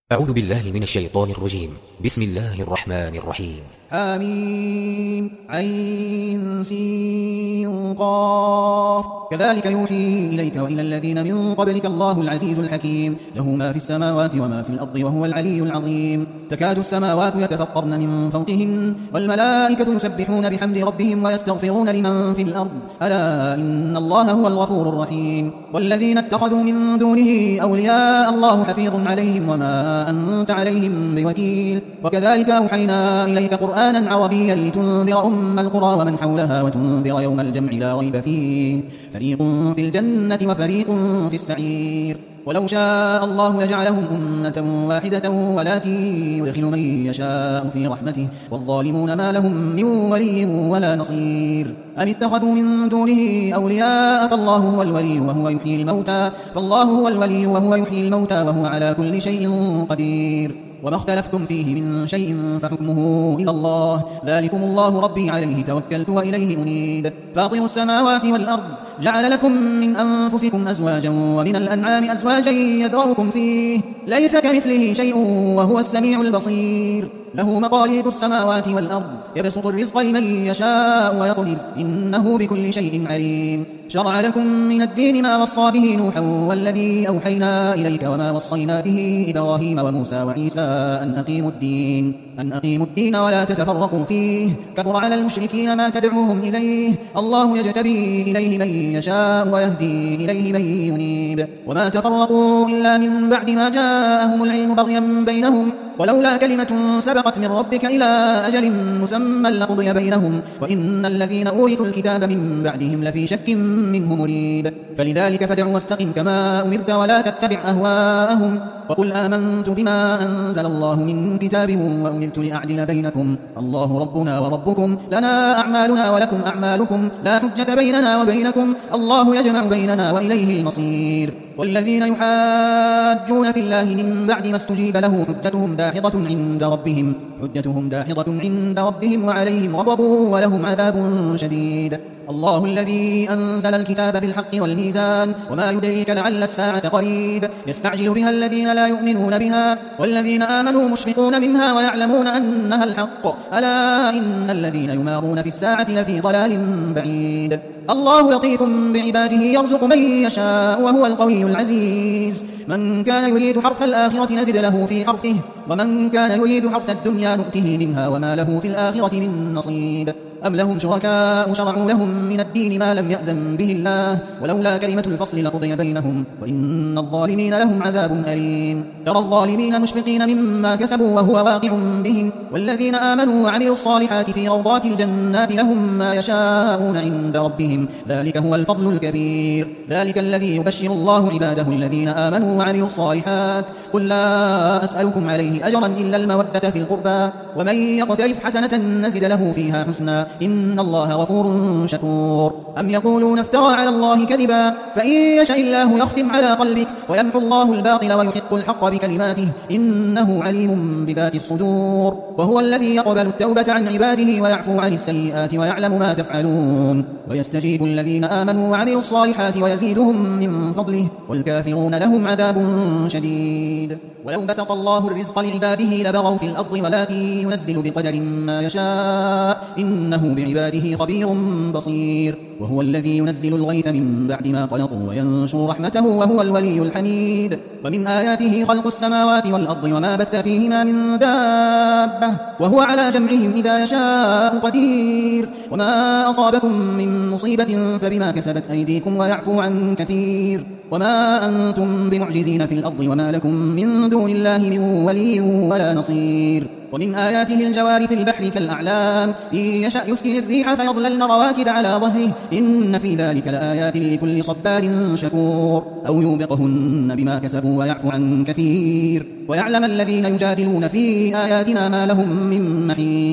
أعوذ بالله من الشيطان الرجيم. بسم الله الرحمن الرحيم. آمين عين سين قاف كذلك يوحي إليك وإلى الذين من قبلك الله العزيز الحكيم له ما في السماوات وما في الأرض وهو العلي العظيم. تكاد السماوات يتفطرن من فوقهن والملائكة يسبحون بحمد ربهم ويستغفرون لمن في الأرض ألا إن الله هو الغفور الرحيم. والذين اتخذوا من دونه أولياء الله حفيظ عليهم وما أنت عليهم بوكيل. وكذلك أوحينا إليك قرآنا عربيا لتنذر أم القرى ومن حولها وتنذر يوم الجمع لا ريب فيه فريق في الجنة وفريق في السعير. ولو شاء الله لجعلهم أمة واحدة ولكن يدخل من يشاء في رحمته والظالمون ما لهم من ولي ولا نصير. أم اتخذوا من دونه أولياء فالله هو الولي وهو يحيي الموتى وهو على كل شيء قدير. وما اختلفتم فيه من شيء فحكمه إلى الله ذلكم الله ربي عليه توكلت وإليه أنيب. فاطر السماوات والأرض جعل لكم من أنفسكم أزواجا ومن الأنعام أزواجا يذرؤكم فيه ليس كمثله شيء وهو السميع البصير. له مقاليد السماوات والأرض يبسط الرزق لمن يشاء ويقدر إنه بكل شيء عليم. شرع لكم من الدين ما وصى به نوحا والذي أوحينا إليك وما وصينا به إبراهيم وموسى وعيسى أن أقيموا الدين ولا تتفرقوا فيه كبر على المشركين ما تدعوهم إليه الله يجتبي إليه من يشاء ويهدي إليه من ينيب. وما تفرقوا إلا من بعد ما جاءهم العلم بغيا بينهم ولولا كلمة سبقت من ربك إلى أجل مسمى لقضي بينهم وإن الذين أورثوا الكتاب من بعدهم لفي شك منه مريب. فلذلك فادع واستقم كما أمرت ولا تتبع أهواءهم وقل آمنت بما أنزل الله من كتاب وأمرت لأعدل بينكم الله ربنا وربكم لنا أعمالنا ولكم أعمالكم لا حجة بيننا وبينكم الله يجمع بيننا وإليه المصير. والذين يحاجون في الله من بعد ما استجيب له حجتهم داحضة عند ربهم وعليهم غضب ولهم عذاب شديد. الله الذي أنزل الكتاب بالحق والميزان وما يدريك لعل الساعة قريب يستعجل بها الذين لا يؤمنون بها والذين آمنوا مشفقون منها ويعلمون أنها الحق ألا إن الذين يمارون في الساعة لفي ضلال بعيد. الله لطيف بعباده يرزق من يشاء وهو القوي العزيز. من كان يريد حرث الآخرة نزد له في حرثه ومن كان يريد حرث الدنيا نؤته منها وما له في الآخرة من نصيب. أم لهم شركاء شرعوا لهم من الدين ما لم يأذن به الله ولولا كلمة الفصل لقضي بينهم وإن الظالمين لهم عذاب أليم. ترى الظالمين مشفقين مما كسبوا وهو واقع بهم والذين آمنوا وعملوا الصالحات في روضات الجنات لهم ما يشاءون عند ربهم ذلك هو الفضل الكبير. ذلك الذي يبشر الله عباده الذين آمنوا وعملوا الصالحات قل لا أسألكم عليه أجرا إلا المودة في القربى ومن يقترف حسنة نزد له فيها حسنا إن الله غفور شكور. أم يقولون افترى على الله كذبا فإن يشاء الله يختم على قلبك ويمحو الله الباطل ويحق الحق بكلماته إنه عليم بذات الصدور. وهو الذي يقبل التوبة عن عباده ويعفو عن السيئات ويعلم ما تفعلون ويستجيب الذين آمنوا وعملوا الصالحات ويزيدهم من فضله والكافرون لهم عذاب شديد. ولو بسط الله الرزق لعباده لبغوا في الأرض ولكن ينزل بقدر ما يشاء إنه بعباده خبير بصير. وهو الذي ينزل الغيث من بعد ما قنطوا وينشر رحمته وهو الولي الحميد. ومن آياته خلق السماوات والأرض وما بث فيهما من دابة وهو على جمعهم إذا يشاء قدير. وما أصابكم من مصيبة فبما كسبت أيديكم ويعفو عن كثير. وما أنتم بمعجزين في الأرض وما لكم من دون الله من ولي ولا نصير. ومن آياته الجوار في البحر كالأعلام إن يشأ يسكن الريح فيظللن رواكد على ظهره إن في ذلك لآيات لكل صبار شكور. أو يوبقهن بما كسبوا ويعفو عن كثير. ويعلم الذين يجادلون في آياتنا ما لهم من محيص.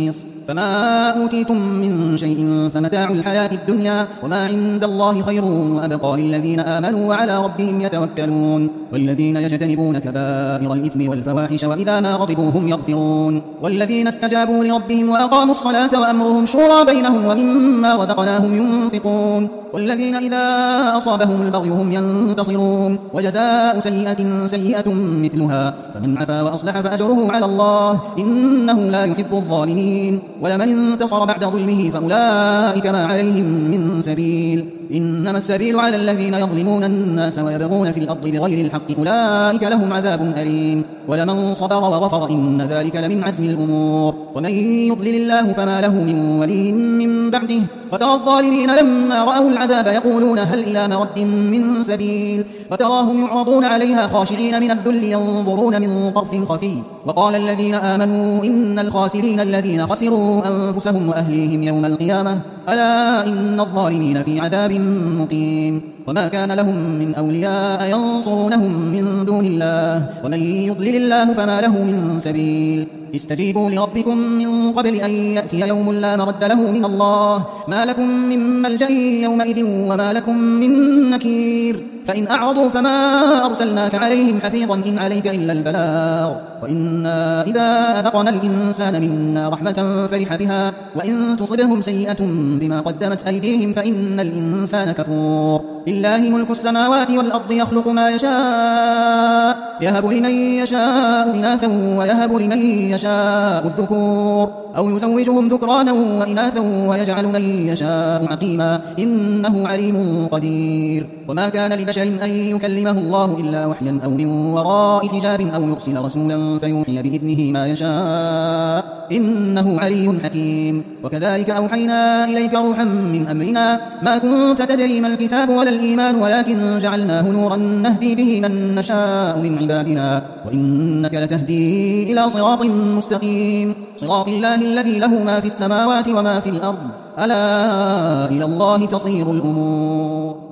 فما أوتيتم من شيء فمتاع الحياة الدنيا وما عند الله خير وأبقى للذين آمنوا وعلى ربهم يتوكلون والذين يجتنبون كبائر الإثم والفواحش وإذا ما غضبوا هم يغفرون والذين استجابوا لربهم وأقاموا الصلاة وأمرهم شورى بينهم ومما رزقناهم ينفقون والذين إذا أصابهم البغي هم ينتصرون وجزاء سيئة سيئة مثلها فمن عفا وأصلح فأجره على الله إنه لا يحب الظالمين ولمن انتصر بعد ظلمه فأولئك ما عليهم من سبيل إنما السبيل على الذين يظلمون الناس ويبغون في الأرض بغير الحق أولئك لهم عذاب أليم ولمن صبر وغفر إن ذلك لمن عزم الأمور ومن يضلل الله فما له من ولي من بعده وترى الظالمين لما رأوا العذاب يقولون هل إلى مرد من سبيل وتراهم يعرضون عليها خاشعين من الذل ينظرون من طرف خفي وقال الذين آمنوا إن الخاسرين الذين خسروا أنفسهم وأهليهم يوم القيامة ألا إن الظالمين في عذاب مقيم وما كان لهم من أولياء ينصرونهم من دون الله ومن يضلل الله فما له من سبيل استجيبوا لربكم من قبل أن يأتي يوم لا مرد له من الله ما لكم من ملجأ يومئذ وما لكم من نكير فإن أعرضوا فما أرسلناك عليهم حفيظا إن عليك إلا البلاغ وإنا إذا أذقنا الإنسان منا رحمة فرح بها وإن تصبهم سيئة بما قدمت أيديهم فإن الإنسان كفور لله ملك السماوات والأرض يخلق ما يشاء يهب لمن يشاء إناثا ويهب لمن يشاء الذكور أو يزوجهم ذكرانا وإناثا ويجعل من يشاء عقيما إنه عليم قدير وما كان لبشر أن يكلمه الله إلا وحيا أو من وراء حجاب أو يرسل رسولا فيوحي بإذنه ما يشاء إنه علي حكيم وكذلك أوحينا إليك روحا من أمرنا ما كنت تدري ما الكتاب ولا الإيمان ولكن جعلناه نورا نهدي به من نشاء من عبادنا وإنك لتهدي إلى صراط مستقيم صراط الله الذي له ما في السماوات وما في الأرض ألا إلى الله تصير الأمور